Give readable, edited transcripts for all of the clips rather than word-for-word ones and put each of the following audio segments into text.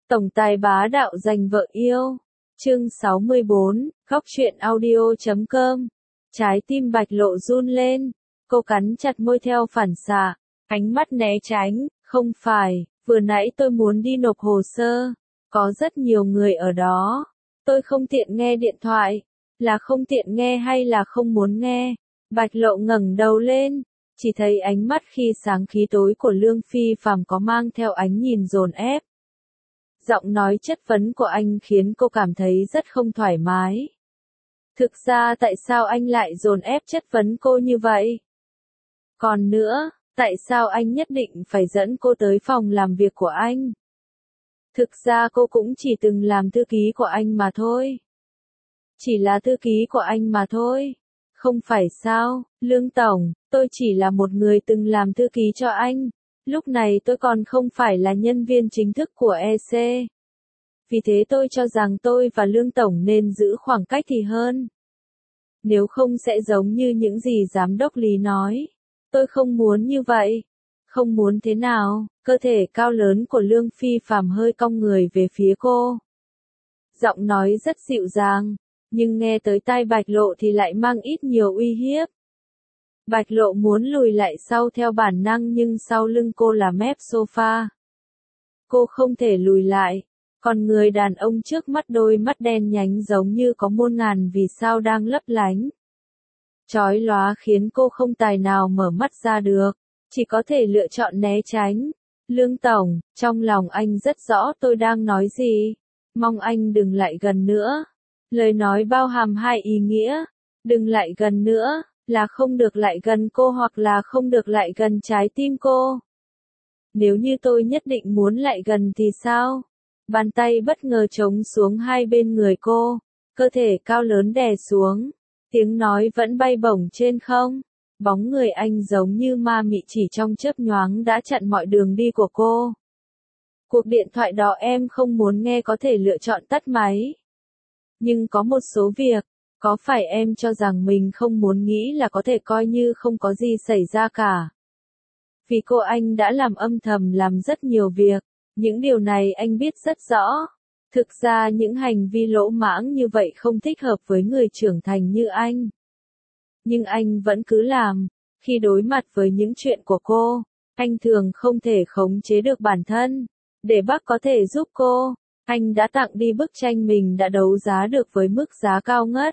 Tổng tài bá đạo giành vợ yêu. Chương 64, góc truyện audio.com. Trái tim Bạch Lộ run lên, cô cắn chặt môi theo phản xạ, ánh mắt né tránh, không phải, vừa nãy tôi muốn đi nộp hồ sơ, có rất nhiều người ở đó, tôi không tiện nghe điện thoại, là không tiện nghe hay là không muốn nghe. Bạch Lộ ngẩng đầu lên, chỉ thấy ánh mắt khi sáng khí tối của Lương Phi Phàm có mang theo ánh nhìn dồn ép. Giọng nói chất vấn của anh khiến cô cảm thấy rất không thoải mái. Thực ra tại sao anh lại dồn ép chất vấn cô như vậy? Còn nữa, tại sao anh nhất định phải dẫn cô tới phòng làm việc của anh? Thực ra cô cũng chỉ từng làm thư ký của anh mà thôi. Chỉ là thư ký của anh mà thôi. Không phải sao, Lương Tổng, tôi chỉ là một người từng làm thư ký cho anh. Lúc này tôi còn không phải là nhân viên chính thức của EC. Vì thế tôi cho rằng tôi và Lương Tổng nên giữ khoảng cách thì hơn. Nếu không sẽ giống như những gì giám đốc Lý nói. Tôi không muốn như vậy. Không muốn thế nào? Cơ thể cao lớn của Lương Phi Phàm hơi cong người về phía cô. Giọng nói rất dịu dàng, nhưng nghe tới tai Bạch Lộ thì lại mang ít nhiều uy hiếp. Bạch Lộ muốn lùi lại sau theo bản năng nhưng sau lưng cô là mép sofa. Cô không thể lùi lại, còn người đàn ông trước mắt đôi mắt đen nhánh giống như có muôn ngàn vì sao đang lấp lánh. Chói lóa khiến cô không tài nào mở mắt ra được, chỉ có thể lựa chọn né tránh. Lương Tổng, trong lòng anh rất rõ tôi đang nói gì, mong anh đừng lại gần nữa. Lời nói bao hàm hai ý nghĩa, đừng lại gần nữa, là không được lại gần cô hoặc là không được lại gần trái tim cô. Nếu như tôi nhất định muốn lại gần thì sao? Bàn tay bất ngờ trống xuống hai bên người cô, cơ thể cao lớn đè xuống, tiếng nói vẫn bay bổng trên không. Bóng người anh giống như ma mị chỉ trong chớp nhoáng đã chặn mọi đường đi của cô. Cuộc điện thoại đó em không muốn nghe có thể lựa chọn tắt máy. Nhưng có một số việc, có phải em cho rằng mình không muốn nghĩ là có thể coi như không có gì xảy ra cả. Vì cô anh đã làm âm thầm làm rất nhiều việc, những điều này anh biết rất rõ. Thực ra những hành vi lỗ mãng như vậy không thích hợp với người trưởng thành như anh. Nhưng anh vẫn cứ làm, khi đối mặt với những chuyện của cô, anh thường không thể khống chế được bản thân. Để bác có thể giúp cô, anh đã tặng đi bức tranh mình đã đấu giá được với mức giá cao ngất.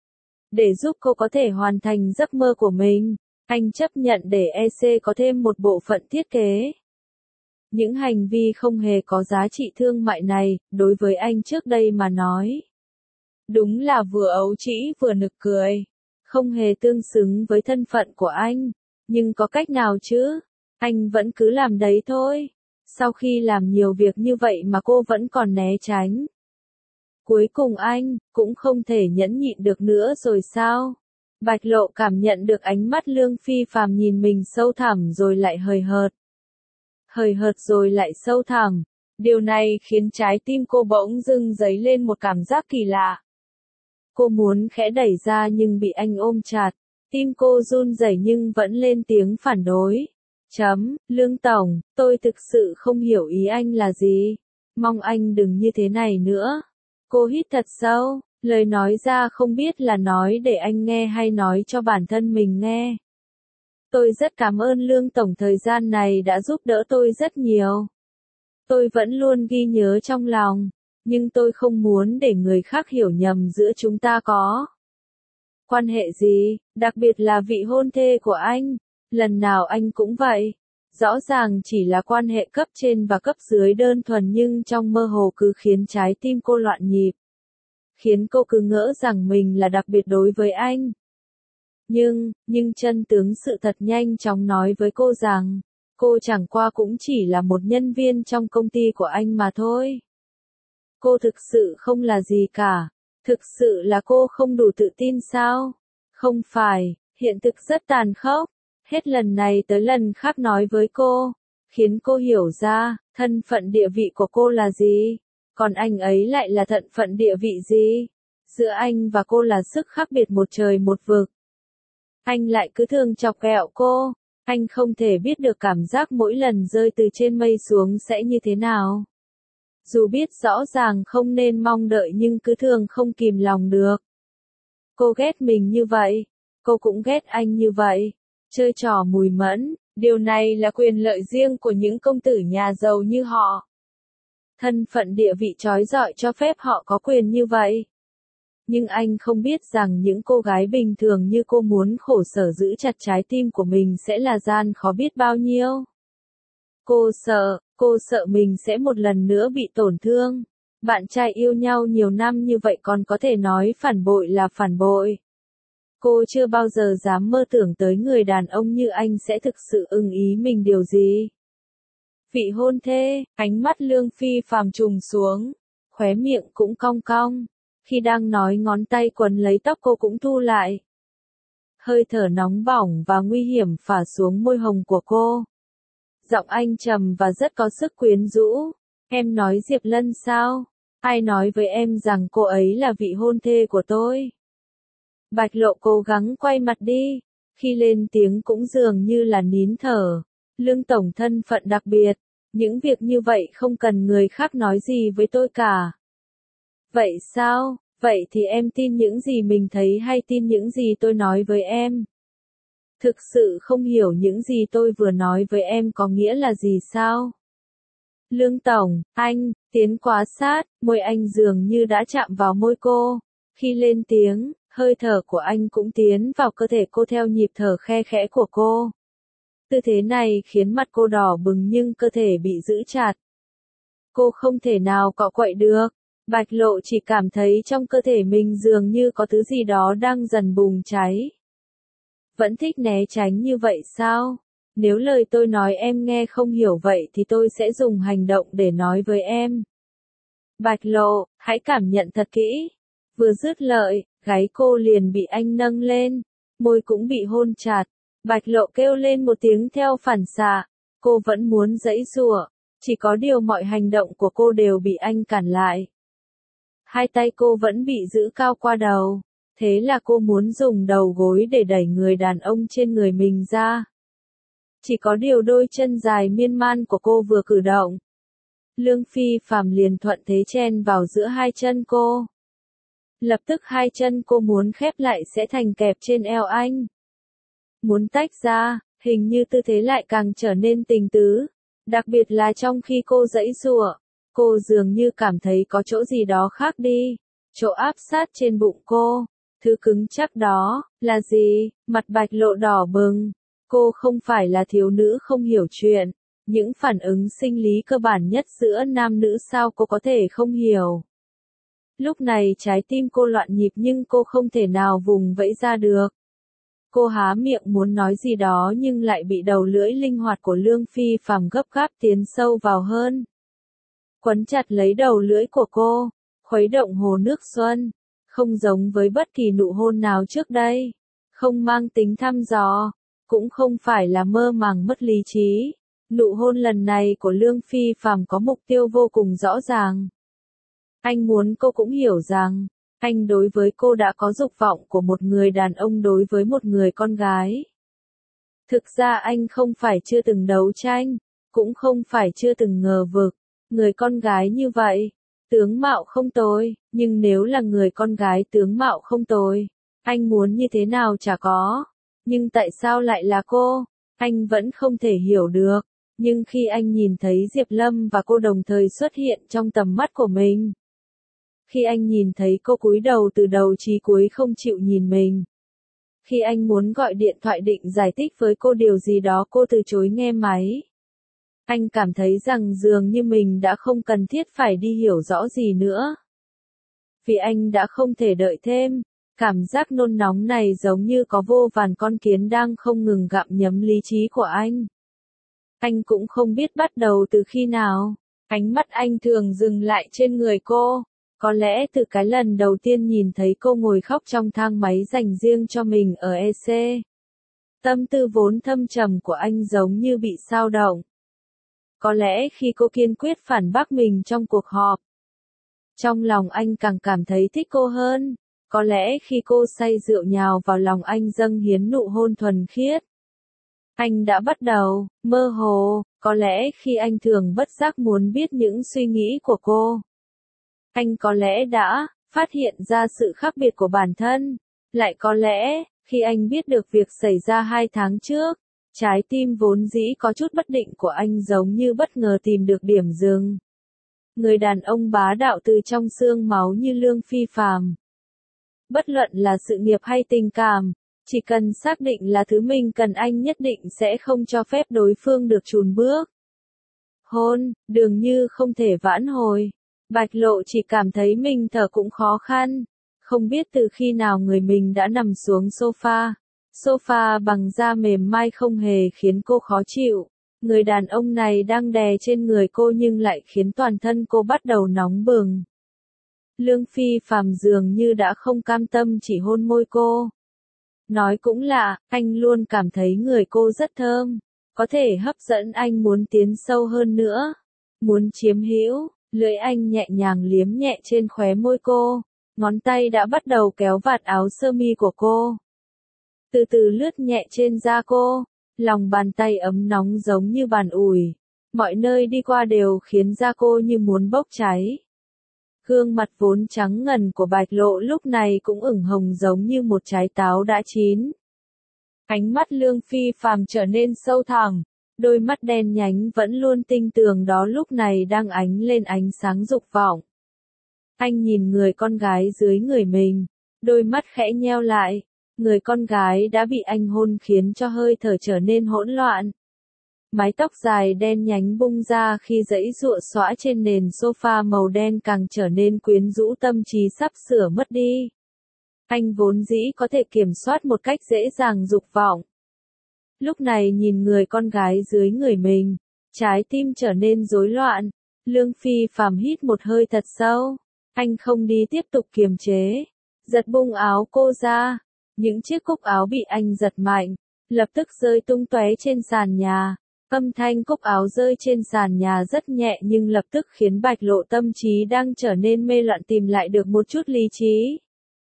Để giúp cô có thể hoàn thành giấc mơ của mình, anh chấp nhận để EC có thêm một bộ phận thiết kế. Những hành vi không hề có giá trị thương mại này, đối với anh trước đây mà nói, đúng là vừa ấu trĩ vừa nực cười, không hề tương xứng với thân phận của anh. Nhưng có cách nào chứ? Anh vẫn cứ làm đấy thôi. Sau khi làm nhiều việc như vậy mà cô vẫn còn né tránh. Cuối cùng anh cũng không thể nhẫn nhịn được nữa rồi sao? Bạch Lộ cảm nhận được ánh mắt Lương Phi Phàm nhìn mình sâu thẳm rồi lại hời hợt. Hời hợt rồi lại sâu thẳm. Điều này khiến trái tim cô bỗng dưng dấy lên một cảm giác kỳ lạ. Cô muốn khẽ đẩy ra nhưng bị anh ôm chặt. Tim cô run rẩy nhưng vẫn lên tiếng phản đối. Lương Tổng, tôi thực sự không hiểu ý anh là gì. Mong anh đừng như thế này nữa. Cô hít thật sâu, lời nói ra không biết là nói để anh nghe hay nói cho bản thân mình nghe. Tôi rất cảm ơn Lương Tổng thời gian này đã giúp đỡ tôi rất nhiều. Tôi vẫn luôn ghi nhớ trong lòng, nhưng tôi không muốn để người khác hiểu nhầm giữa chúng ta có quan hệ gì, đặc biệt là vị hôn thê của anh. Lần nào anh cũng vậy. Rõ ràng chỉ là quan hệ cấp trên và cấp dưới đơn thuần nhưng trong mơ hồ cứ khiến trái tim cô loạn nhịp. Khiến cô cứ ngỡ rằng mình là đặc biệt đối với anh. Nhưng chân tướng sự thật nhanh chóng nói với cô rằng, cô chẳng qua cũng chỉ là một nhân viên trong công ty của anh mà thôi. Cô thực sự không là gì cả. Thực sự là cô không đủ tự tin sao? Không phải, hiện thực rất tàn khốc. Hết lần này tới lần khác nói với cô, khiến cô hiểu ra, thân phận địa vị của cô là gì, còn anh ấy lại là thân phận địa vị gì. Giữa anh và cô là sức khác biệt một trời một vực. Anh lại cứ thường chọc ghẹo cô, anh không thể biết được cảm giác mỗi lần rơi từ trên mây xuống sẽ như thế nào. Dù biết rõ ràng không nên mong đợi nhưng cứ thường không kìm lòng được. Cô ghét mình như vậy, cô cũng ghét anh như vậy. Chơi trò mùi mẫn, điều này là quyền lợi riêng của những công tử nhà giàu như họ. Thân phận địa vị trói rọi cho phép họ có quyền như vậy. Nhưng anh không biết rằng những cô gái bình thường như cô muốn khổ sở giữ chặt trái tim của mình sẽ là gian khó biết bao nhiêu. Cô sợ mình sẽ một lần nữa bị tổn thương. Bạn trai yêu nhau nhiều năm như vậy còn có thể nói phản bội là phản bội. Cô chưa bao giờ dám mơ tưởng tới người đàn ông như anh sẽ thực sự ưng ý mình điều gì. Vị hôn thê, ánh mắt Lương Phi Phàm trùng xuống, khóe miệng cũng cong cong. Khi đang nói ngón tay quấn lấy tóc cô cũng thu lại. Hơi thở nóng bỏng và nguy hiểm phả xuống môi hồng của cô. Giọng anh trầm và rất có sức quyến rũ. Em nói Diệp Lân sao? Ai nói với em rằng cô ấy là vị hôn thê của tôi? Bạch Lộ cố gắng quay mặt đi. Khi lên tiếng cũng dường như là nín thở. Lương tổng thân phận đặc biệt. Những việc như vậy không cần người khác nói gì với tôi cả. Vậy sao? Vậy thì em tin những gì mình thấy hay tin những gì tôi nói với em? Thực sự không hiểu những gì tôi vừa nói với em có nghĩa là gì sao? Lương tổng, anh, tiến quá sát, môi anh dường như đã chạm vào môi cô. Khi lên tiếng, hơi thở của anh cũng tiến vào cơ thể cô theo nhịp thở khe khẽ của cô. Tư thế này khiến mặt cô đỏ bừng nhưng cơ thể bị giữ chặt. Cô không thể nào cọ quậy được. Bạch Lộ chỉ cảm thấy trong cơ thể mình dường như có thứ gì đó đang dần bùng cháy. Vẫn thích né tránh như vậy sao? Nếu lời tôi nói em nghe không hiểu vậy thì tôi sẽ dùng hành động để nói với em. Bạch Lộ, hãy cảm nhận thật kỹ. Vừa dứt lời, gáy cô liền bị anh nâng lên, môi cũng bị hôn chặt. Bạch Lộ kêu lên một tiếng theo phản xạ. Cô vẫn muốn giãy giụa, chỉ có điều mọi hành động của cô đều bị anh cản lại. Hai tay cô vẫn bị giữ cao qua đầu. Thế là cô muốn dùng đầu gối để đẩy người đàn ông trên người mình ra. Chỉ có điều đôi chân dài miên man của cô vừa cử động. Lương Phi Phàm liền thuận thế chen vào giữa hai chân cô. Lập tức hai chân cô muốn khép lại sẽ thành kẹp trên eo anh. Muốn tách ra, hình như tư thế lại càng trở nên tình tứ. Đặc biệt là trong khi cô giãy giụa, cô dường như cảm thấy có chỗ gì đó khác đi. Chỗ áp sát trên bụng cô. Thứ cứng chắc đó, là gì? Mặt Bạch Lộ đỏ bừng. Cô không phải là thiếu nữ không hiểu chuyện. Những phản ứng sinh lý cơ bản nhất giữa nam nữ sao cô có thể không hiểu. Lúc này trái tim cô loạn nhịp nhưng cô không thể nào vùng vẫy ra được. Cô há miệng muốn nói gì đó nhưng lại bị đầu lưỡi linh hoạt của Lương Phi Phàm gấp gáp tiến sâu vào hơn. Quấn chặt lấy đầu lưỡi của cô, khuấy động hồ nước xuân. Không giống với bất kỳ nụ hôn nào trước đây. Không mang tính thăm dò. Cũng không phải là mơ màng mất lý trí. Nụ hôn lần này của Lương Phi Phàm có mục tiêu vô cùng rõ ràng. Anh muốn cô cũng hiểu rằng, anh đối với cô đã có dục vọng của một người đàn ông đối với một người con gái. Thực ra anh không phải chưa từng đấu tranh, cũng không phải chưa từng ngờ vực. Người con gái như vậy, tướng mạo không tồi, nhưng nếu là người con gái tướng mạo không tồi, anh muốn như thế nào chả có. Nhưng tại sao lại là cô? Anh vẫn không thể hiểu được. Nhưng khi anh nhìn thấy Diệp Lâm và cô đồng thời xuất hiện trong tầm mắt của mình. Khi anh nhìn thấy cô cúi đầu từ đầu chí cuối không chịu nhìn mình. Khi anh muốn gọi điện thoại định giải thích với cô điều gì đó cô từ chối nghe máy. Anh cảm thấy rằng dường như mình đã không cần thiết phải đi hiểu rõ gì nữa. Vì anh đã không thể đợi thêm. Cảm giác nôn nóng này giống như có vô vàn con kiến đang không ngừng gặm nhấm lý trí của anh. Anh cũng không biết bắt đầu từ khi nào. Ánh mắt anh thường dừng lại trên người cô. Có lẽ từ cái lần đầu tiên nhìn thấy cô ngồi khóc trong thang máy dành riêng cho mình ở EC. Tâm tư vốn thâm trầm của anh giống như bị xao động. Có lẽ khi cô kiên quyết phản bác mình trong cuộc họp. Trong lòng anh càng cảm thấy thích cô hơn. Có lẽ khi cô say rượu nhào vào lòng anh dâng hiến nụ hôn thuần khiết. Anh đã bắt đầu mơ hồ, có lẽ khi anh thường bất giác muốn biết những suy nghĩ của cô. Anh có lẽ đã phát hiện ra sự khác biệt của bản thân. Lại có lẽ, khi anh biết được việc xảy ra 2 tháng trước, trái tim vốn dĩ có chút bất định của anh giống như bất ngờ tìm được điểm dừng. Người đàn ông bá đạo từ trong xương máu như Lương Phi Phàm. Bất luận là sự nghiệp hay tình cảm, chỉ cần xác định là thứ mình cần anh nhất định sẽ không cho phép đối phương được chùn bước. Hôn, dường như không thể vãn hồi. Bạch Lộ chỉ cảm thấy mình thở cũng khó khăn. Không biết từ khi nào người mình đã nằm xuống sofa. Sofa bằng da mềm mại không hề khiến cô khó chịu. Người đàn ông này đang đè trên người cô nhưng lại khiến toàn thân cô bắt đầu nóng bừng. Lương Phi Phàm dường như đã không cam tâm chỉ hôn môi cô. Nói cũng lạ, anh luôn cảm thấy người cô rất thơm. Có thể hấp dẫn anh muốn tiến sâu hơn nữa. Muốn chiếm hữu, lưỡi anh nhẹ nhàng liếm nhẹ trên khóe môi cô. Ngón tay đã bắt đầu kéo vạt áo sơ mi của cô. Từ từ lướt nhẹ trên da cô. Lòng bàn tay ấm nóng giống như bàn ủi. Mọi nơi đi qua đều khiến da cô như muốn bốc cháy. Gương mặt vốn trắng ngần của Bạch Lộ lúc này cũng ửng hồng giống như một trái táo đã chín. Ánh mắt Lương Phi Phàm trở nên sâu thẳm, đôi mắt đen nhánh vẫn luôn tinh tường đó lúc này đang ánh lên ánh sáng dục vọng. Anh nhìn người con gái dưới người mình, đôi mắt khẽ nheo lại, người con gái đã bị anh hôn khiến cho hơi thở trở nên hỗn loạn. Mái tóc dài đen nhánh bung ra khi giãy giụa xõa trên nền sofa màu đen càng trở nên quyến rũ, tâm trí sắp sửa mất đi. Anh vốn dĩ có thể kiểm soát một cách dễ dàng dục vọng. Lúc này nhìn người con gái dưới người mình, trái tim trở nên rối loạn. Lương Phi Phàm hít một hơi thật sâu. Anh không đi tiếp tục kiềm chế. Giật bung áo cô ra. Những chiếc cúc áo bị anh giật mạnh, lập tức rơi tung tóe trên sàn nhà. Âm thanh cúc áo rơi trên sàn nhà rất nhẹ nhưng lập tức khiến Bạch Lộ tâm trí đang trở nên mê loạn tìm lại được một chút lý trí.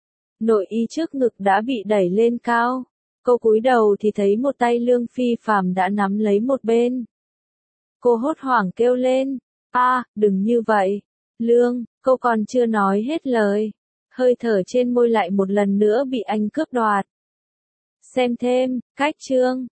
Nội y trước ngực đã bị đẩy lên cao. Cô cúi đầu thì thấy một tay Lương Phi Phàm đã nắm lấy một bên. Cô hốt hoảng kêu lên. Đừng như vậy. Lương, cô còn chưa nói hết lời. Hơi thở trên môi lại một lần nữa bị anh cướp đoạt. Xem thêm, cách chương.